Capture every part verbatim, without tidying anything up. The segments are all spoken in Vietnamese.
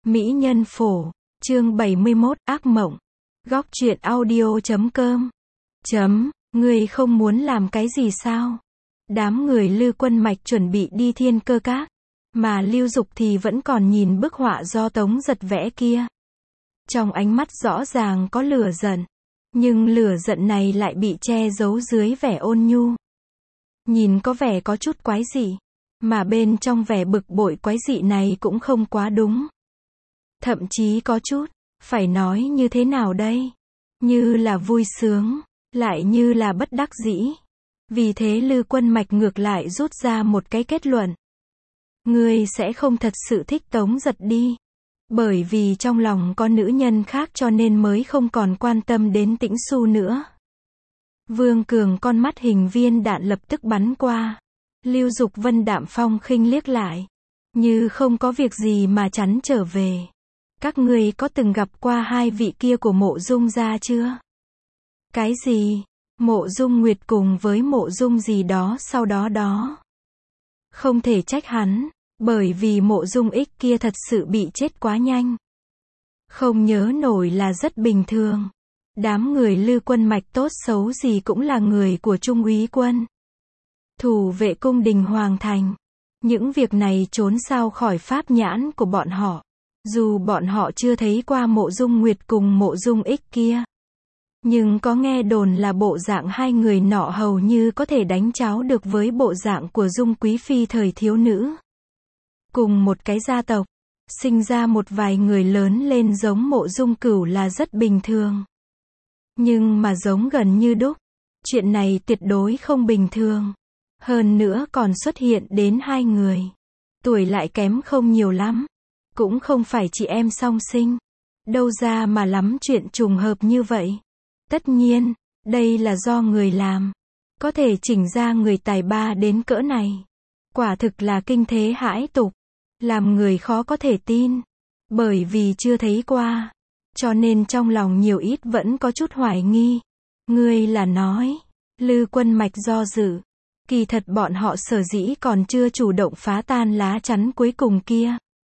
Mỹ nhân phổ, chương bảy mươi mốt, ác mộng. Góc truyện audio chấm com. Chấm, ngươi không muốn làm cái gì sao? Đám người Lư Quân Mạch chuẩn bị đi Thiên Cơ Các, mà Lưu Dục thì vẫn còn nhìn bức họa do Tống Giật vẽ kia. Trong ánh mắt rõ ràng có lửa giận, nhưng lửa giận này lại bị che giấu dưới vẻ ôn nhu. Nhìn có vẻ có chút quái dị, mà bên trong vẻ bực bội quái dị này cũng không quá đúng. Thậm chí có chút, phải nói như thế nào đây? Như là vui sướng, lại như là bất đắc dĩ. Vì thế Lư Quân Mạch ngược lại rút ra một cái kết luận. Ngươi sẽ không thật sự thích Tống Giật đi. Bởi vì trong lòng có nữ nhân khác cho nên mới không còn quan tâm đến Tĩnh Xu nữa. Vương Cường con mắt hình viên đạn lập tức bắn qua. Lưu Dục Vân đạm phong khinh liếc lại, như không có việc gì mà chắn trở về. Các ngươi có từng gặp qua hai vị kia của Mộ Dung gia chưa? Cái gì? Mộ Dung Nguyệt cùng với Mộ Dung gì đó sau đó đó. Không thể trách hắn, bởi vì Mộ Dung Ích kia thật sự bị chết quá nhanh. Không nhớ nổi là rất bình thường. Đám người Lư Quân Mạch tốt xấu gì cũng là người của Trung úy quân. Thủ vệ cung đình Hoàng Thành. Những việc này trốn sao khỏi pháp nhãn của bọn họ. Dù bọn họ chưa thấy qua Mộ Dung Nguyệt cùng Mộ Dung Ích kia, nhưng có nghe đồn là bộ dạng hai người nọ hầu như có thể đánh cháo được với bộ dạng của Dung Quý Phi thời thiếu nữ. Cùng một cái gia tộc, sinh ra một vài người lớn lên giống Mộ Dung Cửu là rất bình thường. Nhưng mà giống gần như đúc, chuyện này tuyệt đối không bình thường. Hơn nữa còn xuất hiện đến hai người. Tuổi lại kém không nhiều lắm. Cũng không phải chị em song sinh. Đâu ra mà lắm chuyện trùng hợp như vậy. Tất nhiên, đây là do người làm. Có thể chỉnh ra người tài ba đến cỡ này. Quả thực là kinh thế hãi tục. Làm người khó có thể tin. Bởi vì chưa thấy qua. Cho nên trong lòng nhiều ít vẫn có chút hoài nghi. Ngươi là nói. Lư Quân Mạch do dự. Kỳ thật bọn họ sở dĩ còn chưa chủ động phá tan lá chắn cuối cùng kia.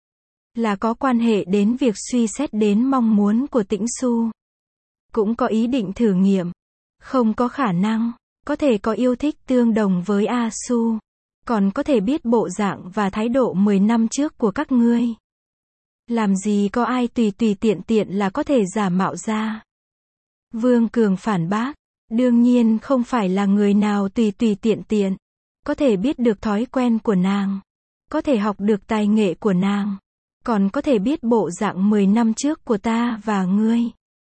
Là có quan hệ đến việc suy xét đến mong muốn của Tĩnh Xu. Cũng có ý định thử nghiệm. Không có khả năng. Có thể có yêu thích tương đồng với A Su. Còn có thể biết bộ dạng và thái độ mười năm trước của các ngươi. Làm gì có ai tùy tùy tiện tiện là có thể giả mạo ra. Vương Cường phản bác. Đương nhiên không phải là người nào tùy tùy tiện tiện. Có thể biết được thói quen của nàng. Có thể học được tài nghệ của nàng. Còn có thể biết bộ dạng mười năm trước của ta và ngươi.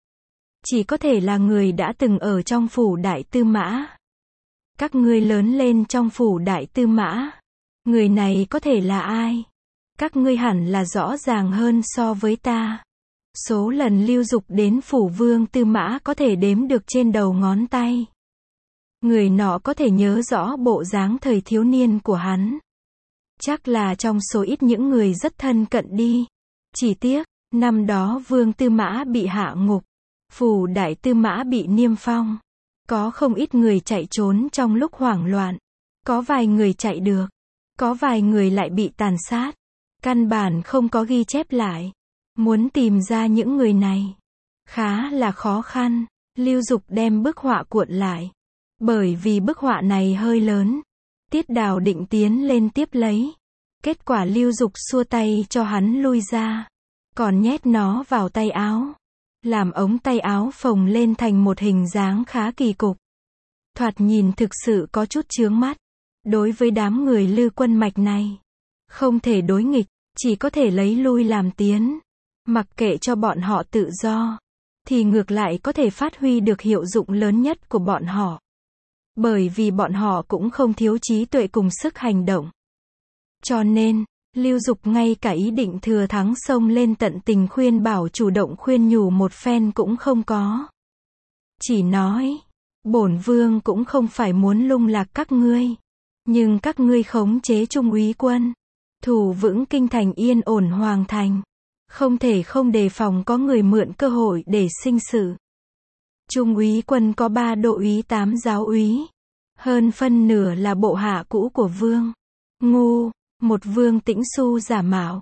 Chỉ có thể là người đã từng ở trong phủ Đại Tư Mã. Các ngươi lớn lên trong phủ Đại Tư Mã. Người này có thể là ai? Các ngươi hẳn là rõ ràng hơn so với ta. Số lần Lưu Dục đến phủ Vương Tư Mã có thể đếm được trên đầu ngón tay. Người nọ có thể nhớ rõ bộ dáng thời thiếu niên của hắn. Chắc là trong số ít những người rất thân cận đi. Chỉ tiếc, năm đó Vương Tư Mã bị hạ ngục. Phủ Đại Tư Mã bị niêm phong. Có không ít người chạy trốn trong lúc hoảng loạn. Có vài người chạy được. Có vài người lại bị tàn sát. Căn bản không có ghi chép lại. Muốn tìm ra những người này khá là khó khăn. Lưu Dục đem bức họa cuộn lại. Bởi vì bức họa này hơi lớn. Tiết Đào định tiến lên tiếp lấy. Kết quả Lưu Dục xua tay cho hắn lui ra. Còn nhét nó vào tay áo. Làm ống tay áo phồng lên thành một hình dáng khá kỳ cục. Thoạt nhìn thực sự có chút chướng mắt. Đối với đám người Lư Quân Mạch này. Không thể đối nghịch. Chỉ có thể lấy lui làm tiến. Mặc kệ cho bọn họ tự do. Thì ngược lại có thể phát huy được hiệu dụng lớn nhất của bọn họ. Bởi vì bọn họ cũng không thiếu trí tuệ cùng sức hành động. Cho nên, Lưu Dục ngay cả ý định thừa thắng xông lên tận tình khuyên bảo chủ động khuyên nhủ một phen cũng không có. Chỉ nói, bổn vương cũng không phải muốn lung lạc các ngươi. Nhưng các ngươi khống chế Trung úy quân. Thủ vững kinh thành yên ổn Hoàng Thành. Không thể không đề phòng có người mượn cơ hội để sinh sự. Trung úy quân có ba độ úy tám giáo úy. Hơn phân nửa là bộ hạ cũ của vương. Ngu, một Vương Tĩnh Xu giả mạo.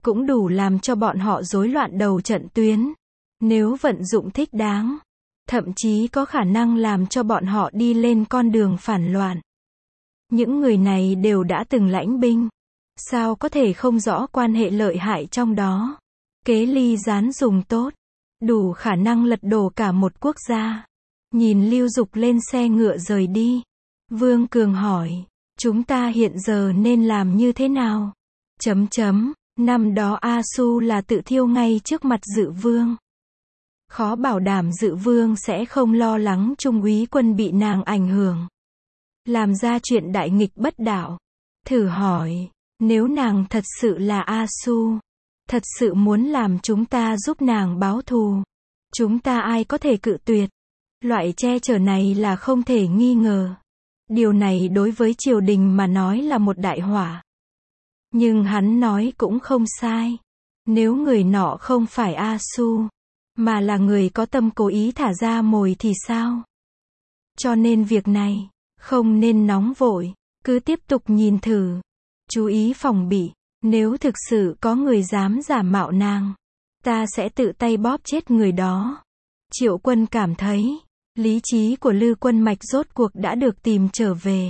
cũng đủ làm cho bọn họ rối loạn đầu trận tuyến. Nếu vận dụng thích đáng, thậm chí có khả năng làm cho bọn họ đi lên con đường phản loạn. Những người này đều đã từng lãnh binh, sao có thể không rõ quan hệ lợi hại trong đó. Kế ly gián dùng tốt, đủ khả năng lật đổ cả một quốc gia. Nhìn Lưu Dục lên xe ngựa rời đi, Vương Cường hỏi, chúng ta hiện giờ nên làm như thế nào? Chấm chấm, năm đó A Su là tự thiêu ngay trước mặt Dự Vương. Khó bảo đảm Dự Vương sẽ không lo lắng Trung úy Quân bị nàng ảnh hưởng, làm ra chuyện đại nghịch bất đạo. Thử hỏi, nếu nàng thật sự là A Su, thật sự muốn làm chúng ta giúp nàng báo thù, chúng ta ai có thể cự tuyệt? Loại che chở này là không thể nghi ngờ. Điều này đối với triều đình mà nói là một đại họa. Nhưng hắn nói cũng không sai. Nếu người nọ không phải A Su, mà là người có tâm cố ý thả ra mồi thì sao? Cho nên việc này, không nên nóng vội, cứ tiếp tục nhìn thử. Chú ý phòng bị, nếu thực sự có người dám giả mạo nàng, ta sẽ tự tay bóp chết người đó. Triệu Quân cảm thấy, lý trí của Lư Quân Mạch rốt cuộc đã được tìm trở về.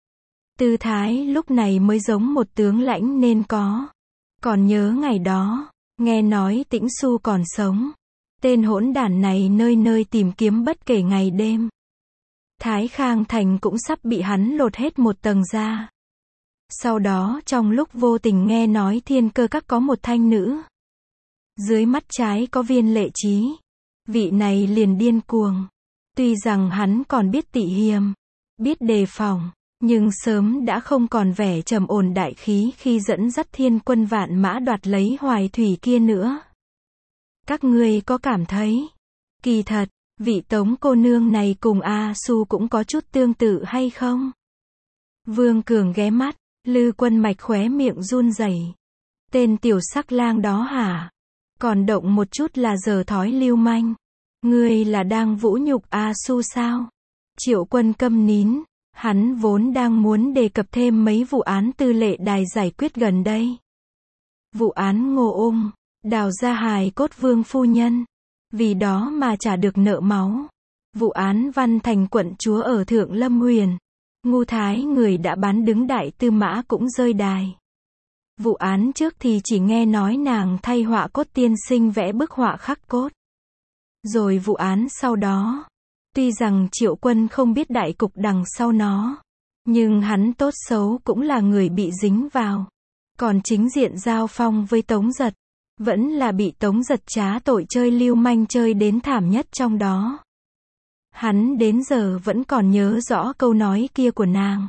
Tư thái lúc này mới giống một tướng lãnh nên có. Còn nhớ ngày đó, nghe nói Tĩnh Xu còn sống. Tên hỗn đản này nơi nơi tìm kiếm bất kể ngày đêm. Thái Khang Thành cũng sắp bị hắn lột hết một tầng da. Sau đó trong lúc vô tình nghe nói Thiên Cơ Các có một thanh nữ. Dưới mắt trái có viên Lệ Trí. Vị này liền điên cuồng. Tuy rằng hắn còn biết tị hiềm, biết đề phòng, nhưng sớm đã không còn vẻ trầm ổn đại khí khi dẫn dắt thiên quân vạn mã đoạt lấy Hoài Thủy kia nữa. Các ngươi có cảm thấy, kỳ thật, vị Tống cô nương này cùng A Su cũng có chút tương tự hay không? Vương Cường ghé mắt, Lư Quân Mạch khóe miệng run rẩy. Tên tiểu sắc lang đó hả? Còn động một chút là giờ thói lưu manh. Ngươi là đang vũ nhục A Su sao? Triệu Quân câm nín, hắn vốn đang muốn đề cập thêm mấy vụ án tư lệ đài giải quyết gần đây. Vụ án Ngô Ung, đào ra hài cốt Vương phu nhân, vì đó mà trả được nợ máu. Vụ án Văn Thành quận chúa ở Thượng Lâm Huyền, ngu thái người đã bán đứng đại tư mã cũng rơi đài. Vụ án trước thì chỉ nghe nói nàng thay họa cốt tiên sinh vẽ bức họa khắc cốt. Rồi vụ án sau đó, tuy rằng Triệu Quân không biết đại cục đằng sau nó, nhưng hắn tốt xấu cũng là người bị dính vào. Còn chính diện giao phong với Tống Giật, vẫn là bị Tống Giật trá tội chơi lưu manh chơi đến thảm nhất trong đó. Hắn đến giờ vẫn còn nhớ rõ câu nói kia của nàng.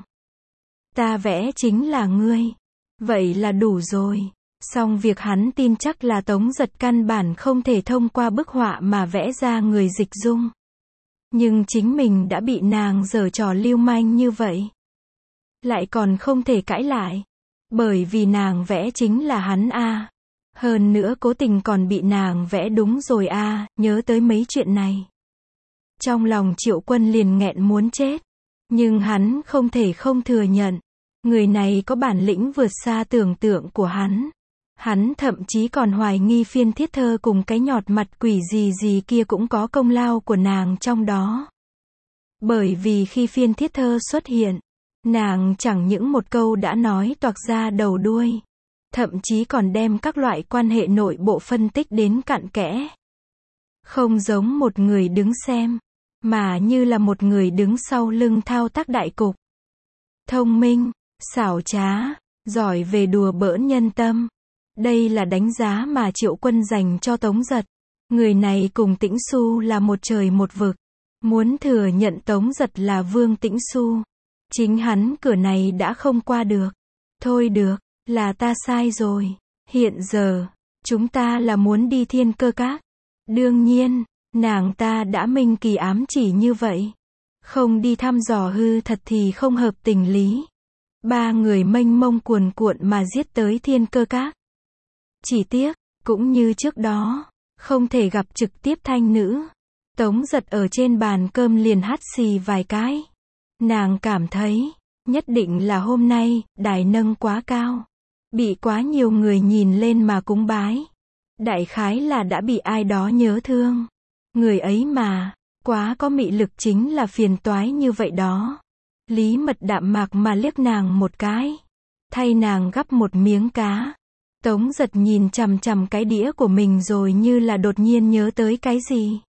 Ta vẽ chính là ngươi. Vậy là đủ rồi. Song việc hắn tin chắc là Tống Giật căn bản không thể thông qua bức họa mà vẽ ra người dịch dung. Nhưng chính mình đã bị nàng giở trò lưu manh như vậy, lại còn không thể cãi lại. Bởi vì nàng vẽ chính là hắn a. Hơn nữa cố tình còn bị nàng vẽ đúng rồi a. Nhớ tới mấy chuyện này, trong lòng Triệu Quân liền nghẹn muốn chết. Nhưng hắn không thể không thừa nhận, người này có bản lĩnh vượt xa tưởng tượng của hắn. Hắn thậm chí còn hoài nghi Phiên Thiết Thơ cùng cái nhọt mặt quỷ gì gì kia cũng có công lao của nàng trong đó. Bởi vì khi Phiên Thiết Thơ xuất hiện, nàng chẳng những một câu đã nói toạc ra đầu đuôi, thậm chí còn đem các loại quan hệ nội bộ phân tích đến cặn kẽ. Không giống một người đứng xem, mà như là một người đứng sau lưng thao tác đại cục. Thông minh, xảo trá, giỏi về đùa bỡn nhân tâm. Đây là đánh giá mà Triệu Quân dành cho Tống Giật. Người này cùng Tĩnh Xu là một trời một vực. Muốn thừa nhận Tống Giật là Vương Tĩnh Xu, chính hắn cửa này đã không qua được. Thôi được, là ta sai rồi. Hiện giờ, chúng ta là muốn đi Thiên Cơ Các. Đương nhiên, nàng ta đã minh kỳ ám chỉ như vậy. Không đi thăm dò hư thật thì không hợp tình lý. Ba người mênh mông cuồn cuộn mà giết tới Thiên Cơ Các. Chỉ tiếc, cũng như trước đó, không thể gặp trực tiếp thanh nữ. Tống Giật ở trên bàn cơm liền hắt xì vài cái. Nàng cảm thấy, nhất định là hôm nay, đài nâng quá cao. Bị quá nhiều người nhìn lên mà cúng bái. Đại khái là đã bị ai đó nhớ thương. Người ấy mà, quá có mị lực chính là phiền toái như vậy đó. Lý Mật đạm mạc mà liếc nàng một cái. Thay nàng gắp một miếng cá. Tống Giật nhìn chằm chằm cái đĩa của mình rồi như là đột nhiên nhớ tới cái gì.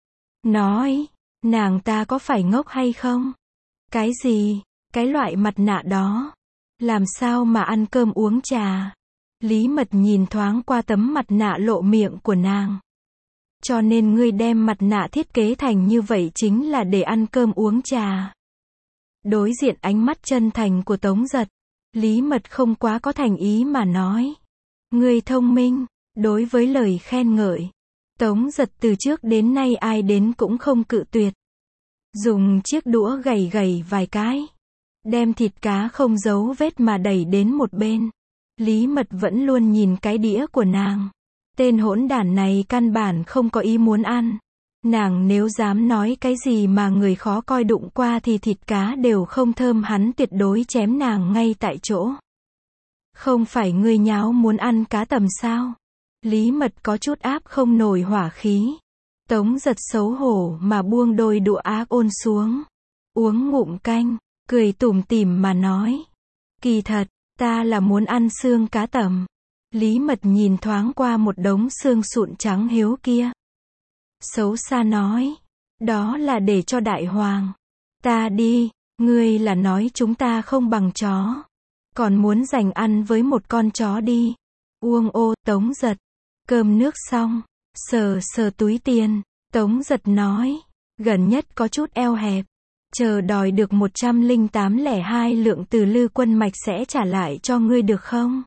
Nói, nàng ta có phải ngốc hay không? Cái gì? Cái loại mặt nạ đó. Làm sao mà ăn cơm uống trà? Lý Mật nhìn thoáng qua tấm mặt nạ lộ miệng của nàng. Cho nên ngươi đem mặt nạ thiết kế thành như vậy chính là để ăn cơm uống trà. Đối diện ánh mắt chân thành của Tống Giật, Lý Mật không quá có thành ý mà nói. Ngươi thông minh. Đối với lời khen ngợi, Tống Giật từ trước đến nay ai đến cũng không cự tuyệt. Dùng chiếc đũa gầy gầy vài cái. Đem thịt cá không giấu vết mà đẩy đến một bên. Lý Mật vẫn luôn nhìn cái đĩa của nàng. Tên hỗn đản này căn bản không có ý muốn ăn. Nàng nếu dám nói cái gì mà người khó coi đụng qua thì thịt cá đều không thơm, hắn tuyệt đối chém nàng ngay tại chỗ. Không phải ngươi nháo muốn ăn cá tầm sao? Lý Mật có chút áp không nổi hỏa khí. Tống Giật xấu hổ mà buông đôi đũa ác ôn xuống. Uống ngụm canh, cười tủm tỉm mà nói. Kỳ thật, ta là muốn ăn xương cá tầm. Lý Mật nhìn thoáng qua một đống xương sụn trắng hiếu kia. Xấu xa nói. Đó là để cho đại hoàng. Ta đi, ngươi là nói chúng ta không bằng chó. Còn muốn giành ăn với một con chó đi. Uông ô, Tống Giật. Cơm nước xong. Sờ sờ túi tiền. Tống Giật nói. Gần nhất có chút eo hẹp. Chờ đòi được một trăm lẻ tám lẻ hai lượng từ Lư Quân Mạch sẽ trả lại cho ngươi được không?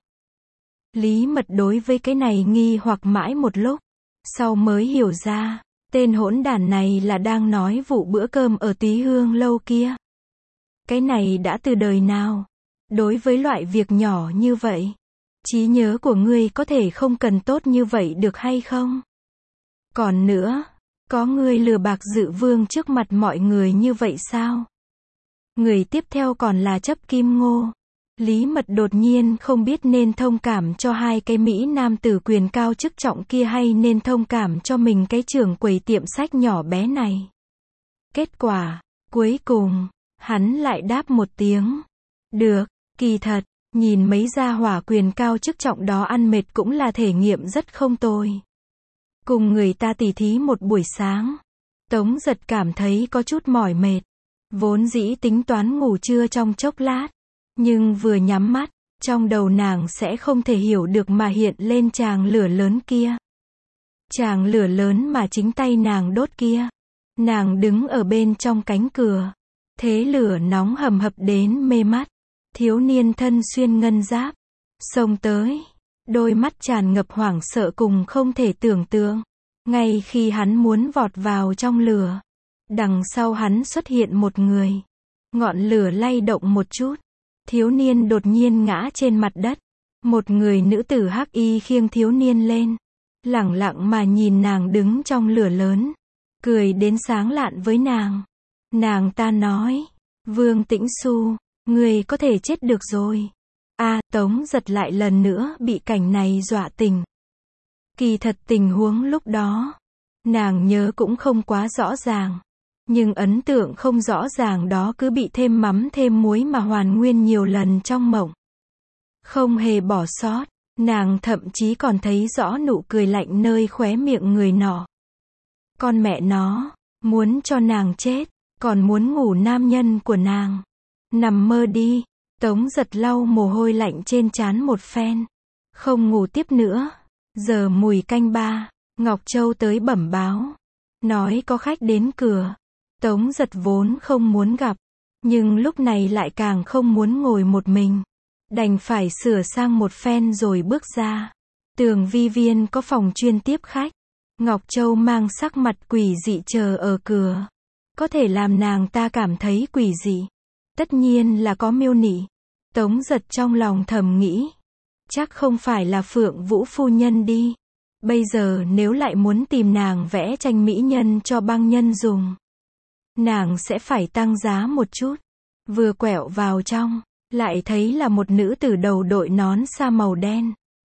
Lý Mật đối với cái này nghi hoặc mãi một lúc. Sau mới hiểu ra. Tên hỗn đản này là đang nói vụ bữa cơm ở Túy Hương lâu kia. Cái này đã từ đời nào? Đối với loại việc nhỏ như vậy, trí nhớ của ngươi có thể không cần tốt như vậy được hay không? Còn nữa, có ngươi lừa bạc Dự Vương trước mặt mọi người như vậy sao? Người tiếp theo còn là Chấp Kim Ngô. Lý Mật đột nhiên không biết nên thông cảm cho hai cái Mỹ nam tử quyền cao chức trọng kia hay nên thông cảm cho mình cái trưởng quầy tiệm sách nhỏ bé này. Kết quả, cuối cùng, hắn lại đáp một tiếng. Được, kỳ thật, nhìn mấy gia hỏa quyền cao chức trọng đó ăn mệt cũng là thể nghiệm rất không tồi. Cùng người ta tỉ thí một buổi sáng, Tống Giật cảm thấy có chút mỏi mệt. Vốn dĩ tính toán ngủ trưa trong chốc lát. Nhưng vừa nhắm mắt, trong đầu nàng sẽ không thể hiểu được mà hiện lên tràng lửa lớn kia. Tràng lửa lớn mà chính tay nàng đốt kia. Nàng đứng ở bên trong cánh cửa. Thế lửa nóng hầm hập đến mê mắt. Thiếu niên thân xuyên ngân giáp. Xông tới. Đôi mắt tràn ngập hoảng sợ cùng không thể tưởng tượng. Ngay khi hắn muốn vọt vào trong lửa, đằng sau hắn xuất hiện một người. Ngọn lửa lay động một chút. Thiếu niên đột nhiên ngã trên mặt đất. Một người nữ tử hắc y khiêng thiếu niên lên. Lẳng lặng mà nhìn nàng đứng trong lửa lớn. Cười đến sáng lạn với nàng. Nàng ta nói. Vương Tĩnh Xu, người có thể chết được rồi. A, à, Tống Giật lại lần nữa bị cảnh này dọa tỉnh. Kỳ thật tình huống lúc đó, nàng nhớ cũng không quá rõ ràng. Nhưng ấn tượng không rõ ràng đó cứ bị thêm mắm thêm muối mà hoàn nguyên nhiều lần trong mộng. Không hề bỏ sót, nàng thậm chí còn thấy rõ nụ cười lạnh nơi khóe miệng người nọ. Con mẹ nó, muốn cho nàng chết, còn muốn ngủ nam nhân của nàng. Nằm mơ đi, Tống Giật lau mồ hôi lạnh trên trán một phen. Không ngủ tiếp nữa. Giờ mùi canh ba, Ngọc Châu tới bẩm báo. Nói có khách đến cửa. Tống Giật vốn không muốn gặp, nhưng lúc này lại càng không muốn ngồi một mình. Đành phải sửa sang một phen rồi bước ra. Tường vi viên có phòng chuyên tiếp khách. Ngọc Châu mang sắc mặt quỷ dị chờ ở cửa. Có thể làm nàng ta cảm thấy quỷ dị. Tất nhiên là có miêu nị. Tống Giật trong lòng thầm nghĩ. Chắc không phải là Phượng Vũ phu nhân đi. Bây giờ nếu lại muốn tìm nàng vẽ tranh mỹ nhân cho băng nhân dùng, nàng sẽ phải tăng giá một chút. Vừa quẹo vào trong, lại thấy là một nữ tử đầu đội nón sa màu đen.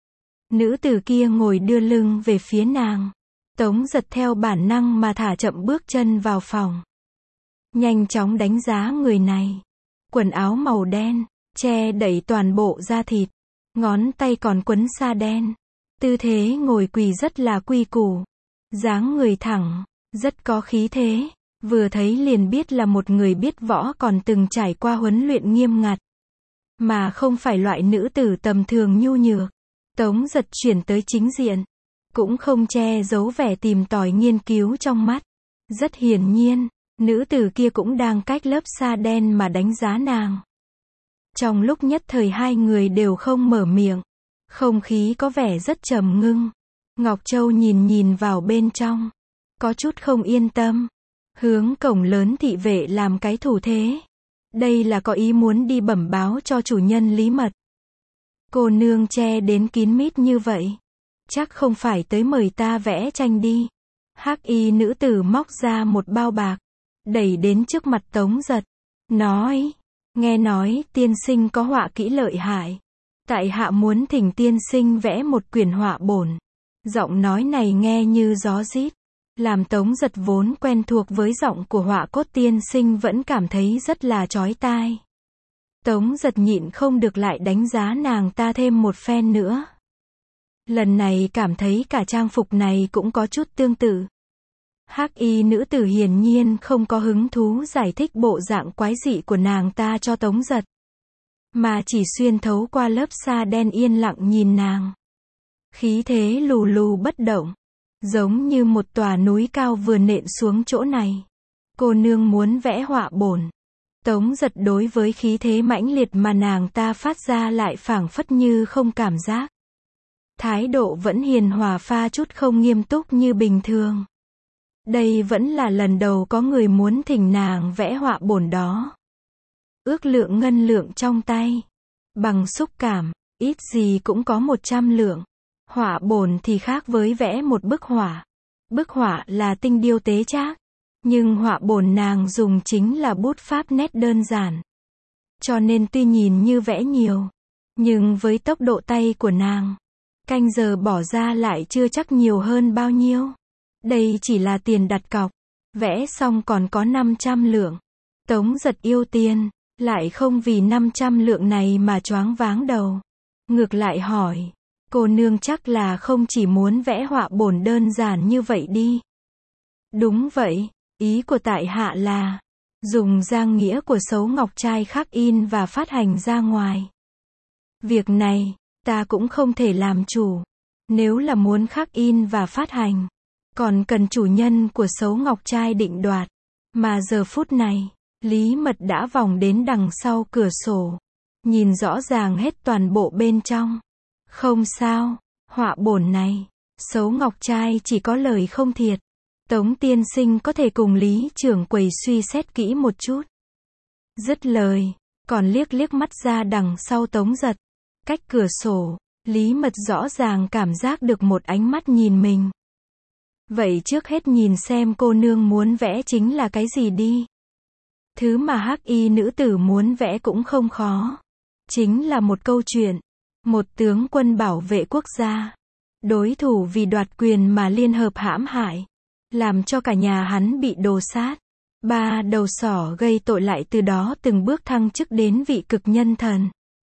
Nữ tử kia ngồi đưa lưng về phía nàng. Tống Giật theo bản năng mà thả chậm bước chân vào phòng. Nhanh chóng đánh giá người này. Quần áo màu đen, che đẩy toàn bộ da thịt. Ngón tay còn quấn sa đen. Tư thế ngồi quỳ rất là quy củ. Dáng người thẳng, rất có khí thế. Vừa thấy liền biết là một người biết võ còn từng trải qua huấn luyện nghiêm ngặt. Mà không phải loại nữ tử tầm thường nhu nhược. Tống Giật chuyển tới chính diện. Cũng không che giấu vẻ tìm tòi nghiên cứu trong mắt. Rất hiển nhiên, nữ tử kia cũng đang cách lớp sa đen mà đánh giá nàng. Trong lúc nhất thời hai người đều không mở miệng. Không khí có vẻ rất trầm ngưng. Ngọc Châu nhìn nhìn vào bên trong. Có chút không yên tâm. Hướng cổng lớn thị vệ làm cái thủ thế. Đây là có ý muốn đi bẩm báo cho chủ nhân Lý Mật. Cô nương che đến kín mít như vậy. Chắc không phải tới mời ta vẽ tranh đi. Hắc y nữ tử móc ra một bao bạc. Đẩy đến trước mặt Tống Giật. Nói. Nghe nói tiên sinh có họa kỹ lợi hại. Tại hạ muốn thỉnh tiên sinh vẽ một quyển họa bổn. Giọng nói này nghe như gió rít. Làm Tống Giật vốn quen thuộc với giọng của họa cốt tiên sinh vẫn cảm thấy rất là chói tai. Tống Giật nhịn không được lại đánh giá nàng ta thêm một phen nữa. Lần này cảm thấy cả trang phục này cũng có chút tương tự. Hắc y nữ tử hiển nhiên không có hứng thú giải thích bộ dạng quái dị của nàng ta cho Tống Giật. Mà chỉ xuyên thấu qua lớp sa đen yên lặng nhìn nàng. Khí thế lù lù bất động. Giống như một tòa núi cao vừa nện xuống chỗ này. Cô nương muốn vẽ họa bổn. Tống Giật đối với khí thế mãnh liệt mà nàng ta phát ra lại phảng phất như không cảm giác. Thái độ vẫn hiền hòa pha chút không nghiêm túc như bình thường. Đây vẫn là lần đầu có người muốn thỉnh nàng vẽ họa bổn đó. Ước lượng ngân lượng trong tay. Bằng xúc cảm, ít gì cũng có một trăm lượng. Họa bổn thì khác với vẽ một bức họa. Bức họa là tinh điêu tế trác. Nhưng họa bổn nàng dùng chính là bút pháp nét đơn giản. Cho nên tuy nhìn như vẽ nhiều. Nhưng với tốc độ tay của nàng. Canh giờ bỏ ra lại chưa chắc nhiều hơn bao nhiêu. Đây chỉ là tiền đặt cọc. Vẽ xong còn có năm trăm lượng. Tống Giật yêu tiền. Lại không vì năm trăm lượng này mà choáng váng đầu. Ngược lại hỏi. Cô nương chắc là không chỉ muốn vẽ họa bổn đơn giản như vậy đi. Đúng vậy, ý của tại hạ là dùng giang nghĩa của Sấu Ngọc Trai khắc in và phát hành ra ngoài. Việc này, ta cũng không thể làm chủ. Nếu là muốn khắc in và phát hành, còn cần chủ nhân của Sấu Ngọc Trai định đoạt. Mà giờ phút này, Lý Mật đã vòng đến đằng sau cửa sổ. Nhìn rõ ràng hết toàn bộ bên trong. Không sao, họa bổn này, Sấu Ngọc Trai chỉ có lời không thiệt. Tống tiên sinh có thể cùng Lý trưởng quầy suy xét kỹ một chút. Dứt lời, còn liếc liếc mắt ra đằng sau Tống Giật. Cách cửa sổ, Lý Mật rõ ràng cảm giác được một ánh mắt nhìn mình. Vậy trước hết nhìn xem cô nương muốn vẽ chính là cái gì đi. Thứ mà hắc y nữ tử muốn vẽ cũng không khó. Chính là một câu chuyện. Một tướng quân bảo vệ quốc gia. Đối thủ vì đoạt quyền mà liên hợp hãm hại. Làm cho cả nhà hắn bị đồ sát. Ba đầu sỏ gây tội lại từ đó từng bước thăng chức đến vị cực nhân thần.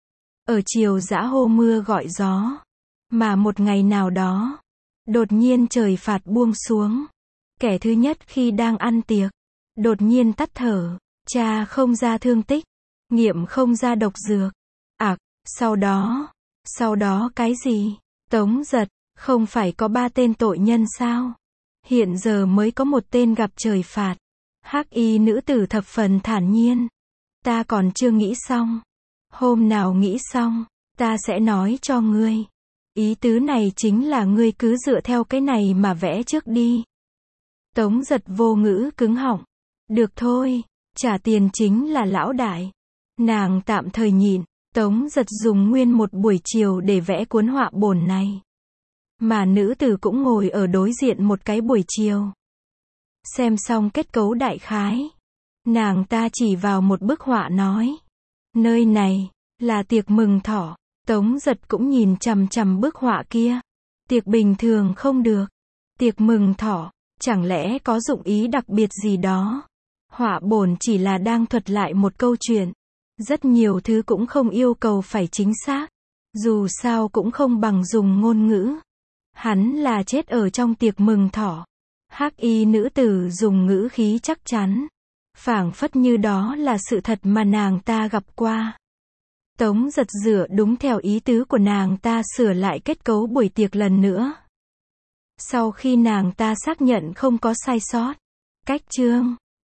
Ở chiều dã hô mưa gọi gió. Mà một ngày nào đó, đột nhiên trời phạt buông xuống. Kẻ thứ nhất khi đang ăn tiệc, đột nhiên tắt thở. Cha không ra thương tích. Nghiệm không ra độc dược. Ặc, à, sau đó... Sau đó cái gì? Tống Giật, không phải có ba tên tội nhân sao? Hiện giờ mới có một tên gặp trời phạt. Hắc y nữ tử thập phần thản nhiên. Ta còn chưa nghĩ xong. Hôm nào nghĩ xong, ta sẽ nói cho ngươi. Ý tứ này chính là ngươi cứ dựa theo cái này mà vẽ trước đi. Tống Giật vô ngữ cứng họng. Được thôi, trả tiền chính là lão đại. Nàng tạm thời nhịn. Tống Giật dùng nguyên một buổi chiều để vẽ cuốn họa bổn này. Mà nữ tử cũng ngồi ở đối diện một cái buổi chiều. Xem xong kết cấu đại khái. Nàng ta chỉ vào một bức họa nói. Nơi này, Là tiệc mừng thọ. Tống Giật cũng nhìn chằm chằm bức họa kia. Tiệc bình thường không được. Tiệc mừng thọ, chẳng lẽ có dụng ý đặc biệt gì đó? Họa bổn chỉ là đang thuật lại một câu chuyện. Rất nhiều thứ cũng không yêu cầu phải chính xác. Dù sao cũng không bằng dùng ngôn ngữ. Hắn là chết ở trong tiệc mừng thọ. Hắc y nữ tử dùng ngữ khí chắc chắn. Phảng phất như đó là sự thật mà nàng ta gặp qua. Tống Giật dựa đúng theo ý tứ của nàng ta sửa lại kết cấu buổi tiệc lần nữa. Sau khi nàng ta xác nhận không có sai sót. Cách chương